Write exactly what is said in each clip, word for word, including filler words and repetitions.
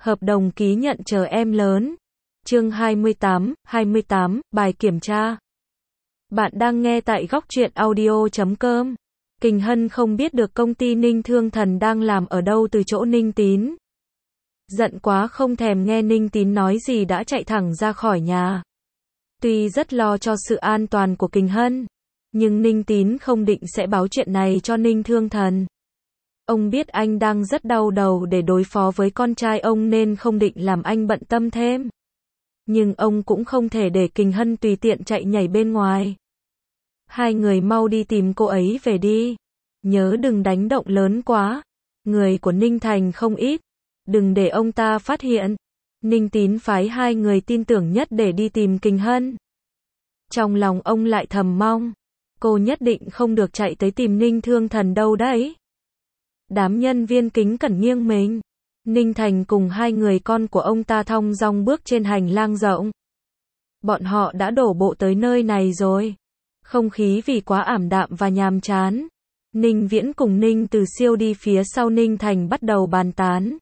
Hợp đồng ký nhận chờ em lớn. Chương hai mươi tám, hai mươi tám, bài kiểm tra. Bạn đang nghe tại góc truyện audio chấm com. Kình Hân không biết được công ty Ninh Thương Thần đang làm ở đâu từ chỗ Ninh Tín. Giận quá không thèm nghe Ninh Tín nói gì đã chạy thẳng ra khỏi nhà. Tuy rất lo cho sự an toàn của Kình Hân, nhưng Ninh Tín không định sẽ báo chuyện này cho Ninh Thương Thần. Ông biết anh đang rất đau đầu để đối phó với con trai ông nên không định làm anh bận tâm thêm. Nhưng ông cũng không thể để Kình Hân tùy tiện chạy nhảy bên ngoài. Hai người mau đi tìm cô ấy về đi. Nhớ đừng đánh động lớn quá. Người của Ninh Thành không ít. Đừng để ông ta phát hiện. Ninh Tín phái hai người tin tưởng nhất để đi tìm Kình Hân. Trong lòng ông lại thầm mong. Cô nhất định không được chạy tới tìm Ninh Thương Thần đâu đấy. Đám nhân viên kính cẩn nghiêng mình. Ninh Thành cùng hai người con của ông ta thong dong bước trên hành lang rộng. Bọn họ đã đổ bộ tới nơi này rồi. Không khí vì quá ảm đạm và nhàm chán. Ninh Viễn cùng Ninh Từ Siêu đi phía sau Ninh Thành bắt đầu bàn tán.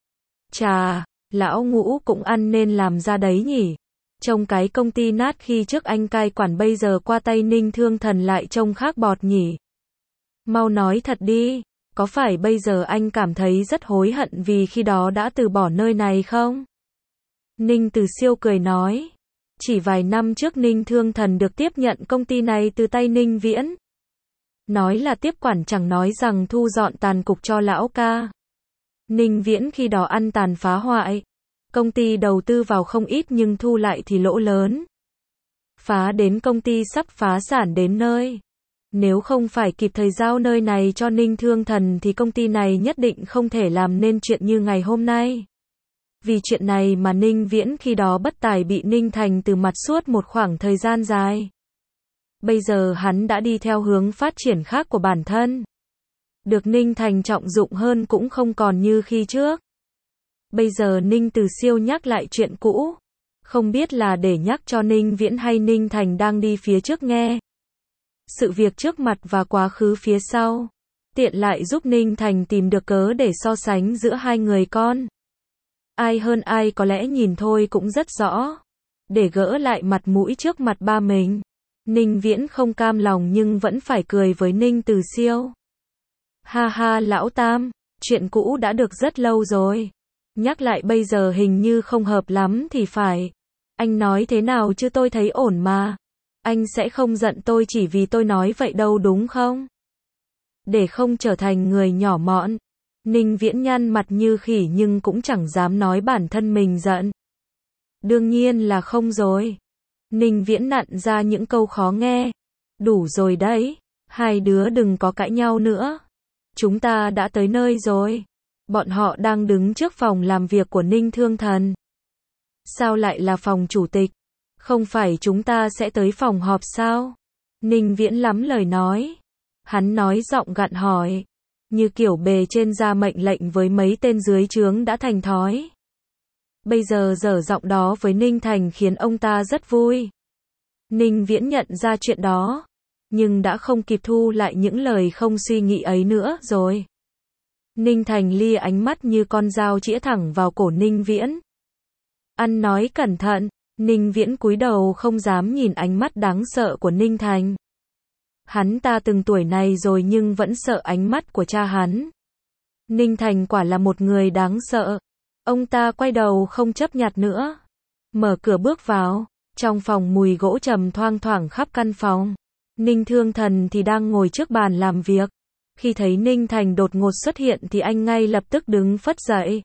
Chà, lão Ngũ cũng ăn nên làm ra đấy nhỉ. Trông cái công ty nát khi trước anh cai quản bây giờ qua tay Ninh Thương Thần lại trông khác bọt nhỉ. Mau nói thật đi. Có phải bây giờ anh cảm thấy rất hối hận vì khi đó đã từ bỏ nơi này không? Ninh Từ Siêu cười nói. Chỉ vài năm trước Ninh Thương Thần được tiếp nhận công ty này từ tay Ninh Viễn. Nói là tiếp quản chẳng nói rằng thu dọn tàn cục cho lão ca. Ninh Viễn khi đó ăn tàn phá hoại. Công ty đầu tư vào không ít nhưng thu lại thì lỗ lớn. Phá đến công ty sắp phá sản đến nơi. Nếu không phải kịp thời giao nơi này cho Ninh Thương Thần thì công ty này nhất định không thể làm nên chuyện như ngày hôm nay. Vì chuyện này mà Ninh Viễn khi đó bất tài bị Ninh Thành từ mặt suốt một khoảng thời gian dài. Bây giờ hắn đã đi theo hướng phát triển khác của bản thân. Được Ninh Thành trọng dụng hơn cũng không còn như khi trước. Bây giờ Ninh Từ Siêu nhắc lại chuyện cũ. Không biết là để nhắc cho Ninh Viễn hay Ninh Thành đang đi phía trước nghe. Sự việc trước mặt và quá khứ phía sau. Tiện lại giúp Ninh Thành tìm được cớ để so sánh giữa hai người con. Ai hơn ai có lẽ nhìn thôi cũng rất rõ. Để gỡ lại mặt mũi trước mặt ba mình. Ninh Viễn không cam lòng nhưng vẫn phải cười với Ninh Từ Siêu. Ha ha lão Tam, chuyện cũ đã được rất lâu rồi. Nhắc lại bây giờ hình như không hợp lắm thì phải. Anh nói thế nào chứ tôi thấy ổn mà. Anh sẽ không giận tôi chỉ vì tôi nói vậy đâu đúng không? Để không trở thành người nhỏ mọn. Ninh Viễn nhăn mặt như khỉ nhưng cũng chẳng dám nói bản thân mình giận. Đương nhiên là không rồi. Ninh Viễn nặn ra những câu khó nghe. Đủ rồi đấy. Hai đứa đừng có cãi nhau nữa. Chúng ta đã tới nơi rồi. Bọn họ đang đứng trước phòng làm việc của Ninh Thương Thần. Sao lại là phòng chủ tịch? Không phải chúng ta sẽ tới phòng họp sao? Ninh Viễn lắm lời nói. Hắn nói giọng gặn hỏi. Như kiểu bề trên ra mệnh lệnh với mấy tên dưới trướng đã thành thói. Bây giờ dở giọng đó với Ninh Thành khiến ông ta rất vui. Ninh Viễn nhận ra chuyện đó. Nhưng đã không kịp thu lại những lời không suy nghĩ ấy nữa rồi. Ninh Thành lia ánh mắt như con dao chĩa thẳng vào cổ Ninh Viễn. Ăn nói cẩn thận. Ninh Viễn cúi đầu không dám nhìn ánh mắt đáng sợ của Ninh Thành. Hắn ta từng tuổi này rồi nhưng vẫn sợ ánh mắt của cha hắn. Ninh Thành quả là một người đáng sợ. Ông ta quay đầu không chấp nhặt nữa. Mở cửa bước vào. Trong phòng mùi gỗ trầm thoang thoảng khắp căn phòng. Ninh Thương Thần thì đang ngồi trước bàn làm việc. Khi thấy Ninh Thành đột ngột xuất hiện thì anh ngay lập tức đứng phất dậy.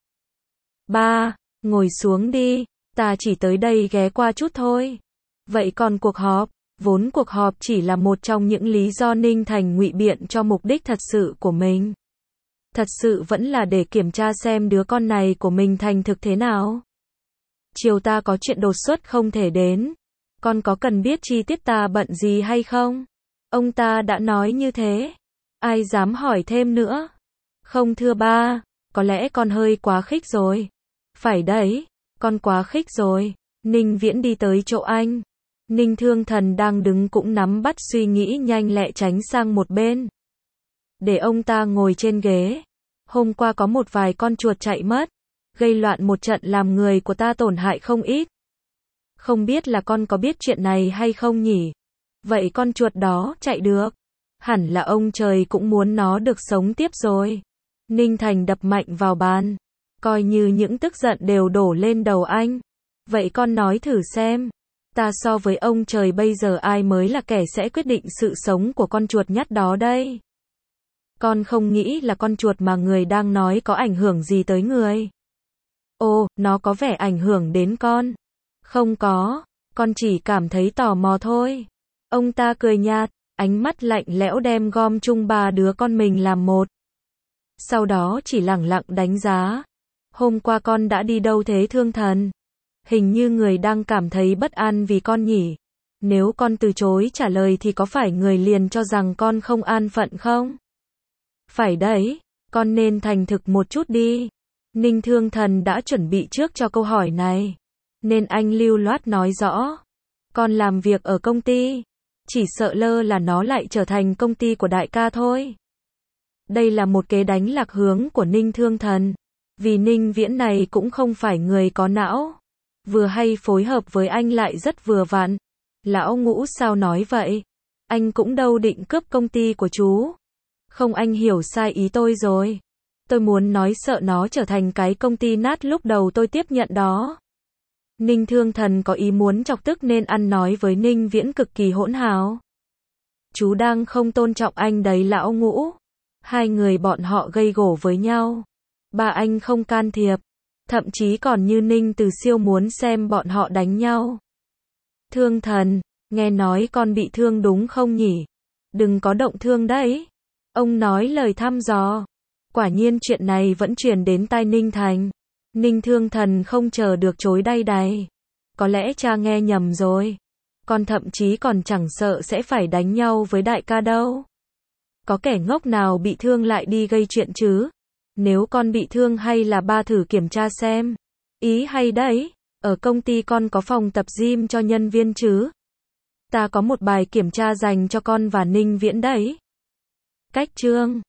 Ba, ngồi xuống đi. Ta chỉ tới đây ghé qua chút thôi. Vậy còn cuộc họp? Vốn cuộc họp chỉ là một trong những lý do Ninh Thành ngụy biện cho mục đích thật sự của mình. Thật sự vẫn là để kiểm tra xem đứa con này của mình thành thực thế nào. Chiều ta có chuyện đột xuất không thể đến. Con có cần biết chi tiết ta bận gì hay không? Ông ta đã nói như thế. Ai dám hỏi thêm nữa? Không thưa ba, có lẽ con hơi quá khích rồi. Phải đấy. Con quá khích rồi. Ninh Viễn đi tới chỗ anh. Ninh Thương Thần đang đứng cũng nắm bắt suy nghĩ nhanh lẹ tránh sang một bên. Để ông ta ngồi trên ghế. Hôm qua có một vài con chuột chạy mất. gây loạn một trận làm người của ta tổn hại không ít. Không biết là con có biết chuyện này hay không nhỉ? Vậy con chuột đó chạy được. Hẳn là ông trời cũng muốn nó được sống tiếp rồi. Ninh Thành đập mạnh vào bàn. Coi như những tức giận đều đổ lên đầu anh. Vậy con nói thử xem. Ta so với ông trời bây giờ ai mới là kẻ sẽ quyết định sự sống của con chuột nhắt đó đây? Con không nghĩ là con chuột mà người đang nói có ảnh hưởng gì tới người. Ồ, nó có vẻ ảnh hưởng đến con. Không có, con chỉ cảm thấy tò mò thôi. Ông ta cười nhạt, ánh mắt lạnh lẽo đem gom chung ba đứa con mình làm một. Sau đó chỉ lẳng lặng đánh giá. Hôm qua con đã đi đâu thế Thương Thần? Hình như người đang cảm thấy bất an vì con nhỉ? Nếu con từ chối trả lời thì có phải người liền cho rằng con không an phận không? Phải đấy, con nên thành thực một chút đi. Ninh Thương Thần đã chuẩn bị trước cho câu hỏi này. Nên anh lưu loát nói rõ. Con làm việc ở công ty. Chỉ sợ lơ là nó lại trở thành công ty của đại ca thôi. Đây là một kế đánh lạc hướng của Ninh Thương Thần. Vì Ninh Viễn này cũng không phải người có não. Vừa hay phối hợp với anh lại rất vừa vặn. Lão Ngũ sao nói vậy? Anh cũng đâu định cướp công ty của chú. Không, anh hiểu sai ý tôi rồi. Tôi muốn nói sợ nó trở thành cái công ty nát lúc đầu tôi tiếp nhận đó. Ninh Thương Thần có ý muốn chọc tức nên ăn nói với Ninh Viễn cực kỳ hỗn hào. Chú đang không tôn trọng anh đấy Lão Ngũ. Hai người bọn họ gây gổ với nhau. Ba anh không can thiệp. Thậm chí còn như Ninh Từ Siêu muốn xem bọn họ đánh nhau. Thương Thần, nghe nói con bị thương đúng không nhỉ? Đừng có động thương đấy. Ông nói lời thăm dò. Quả nhiên chuyện này vẫn truyền đến tai Ninh Thành. Ninh Thương Thần không chờ được chối đay đày. Có lẽ cha nghe nhầm rồi. Con thậm chí còn chẳng sợ sẽ phải đánh nhau với đại ca đâu. Có kẻ ngốc nào bị thương lại đi gây chuyện chứ? Nếu con bị thương hay là ba thử kiểm tra xem. Ý hay đấy. Ở công ty con có phòng tập gym cho nhân viên chứ? Ta có một bài kiểm tra dành cho con và Ninh Viễn đấy. Cách chương